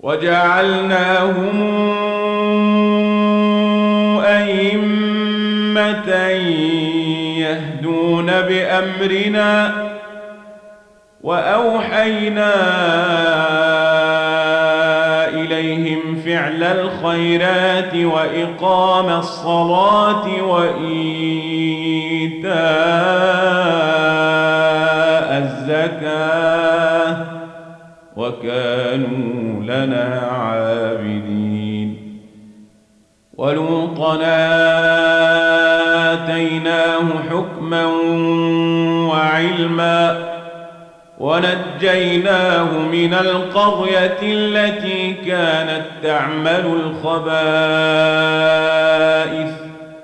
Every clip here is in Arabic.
وجعلناهم أئمة يهدون بأمرنا وأوحينا إليهم فعل الخيرات وإقام الصلاة وإيتاء الزكاة وكانوا لنا عابدين. ولوطا آتيناه حكما وعلما ونجيناه من القرية التي كانت تعمل الخبائث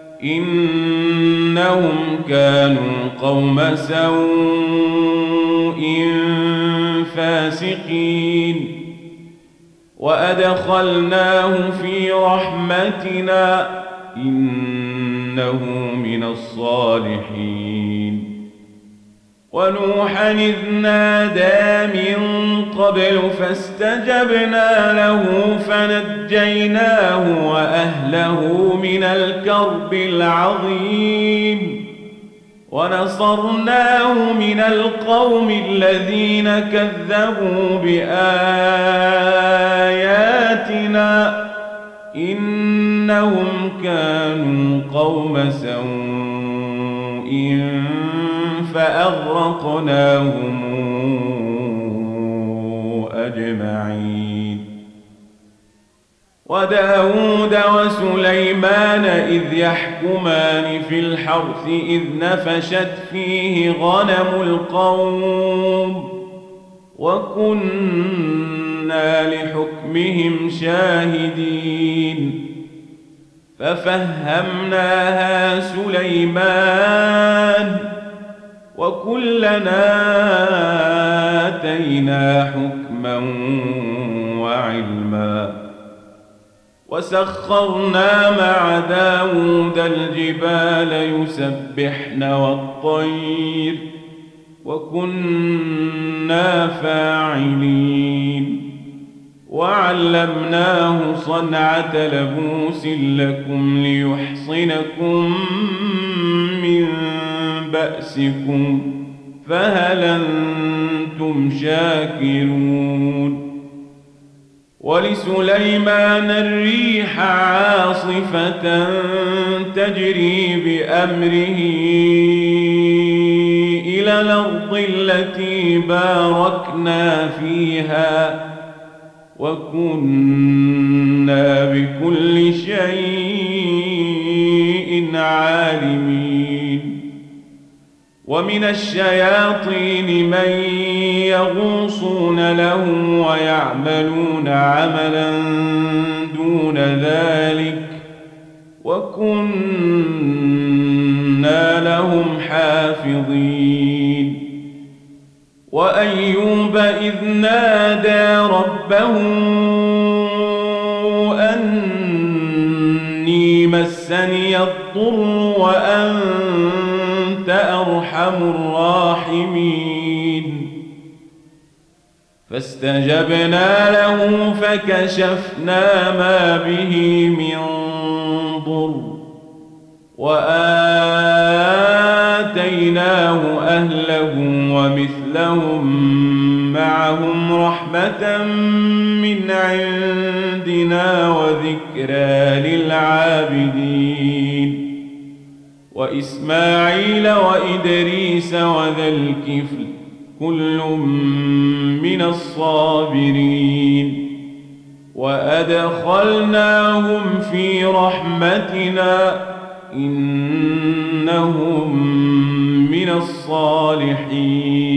إنهم كانوا قوم سوء فاسقين. وأدخلناه في رحمتنا إنه من الصالحين. ونوحا إذ نادى من قبل فاستجبنا له فنجيناه وأهله من الكرب العظيم ونصرناه من القوم الذين كذبوا بآياتنا إنهم كانوا قوم سوء فأغرقناهم أجمعين. وداود وسليمان إذ يحكمان في الحرث إذ نفشت فيه غنم القوم وكنا لحكمهم شاهدين. ففهمناها سليمان وكلنا آتينا حكما وعلما. وسخرنا مع داود الجبال يسبحن والطير وكنا فاعلين. وعلمناه صنعة لبوس لكم ليحصنكم من بأسكم فهل أنتم شاكرون. ولسليمان الريح عاصفة تجري بأمره إلى الأرض التي باركنا فيها وكنا بكل شيء عالمين. ومن الشياطين من يغوصون له ويعملون عملا دون ذلك وكنا لهم حافظين. وأيوب إذ نادى ربه أني مسني الضر وأنت أرحم الراحمين. فاستجبنا له فكشفنا ما به من ضر وآتيناه أهله ومثلهم معهم رحمة من عندنا وذكرى للعابدين. وإسماعيل وإدريس وذا الكفل كل من الصابرين. وأدخلناهم في رحمتنا إنهم من الصالحين.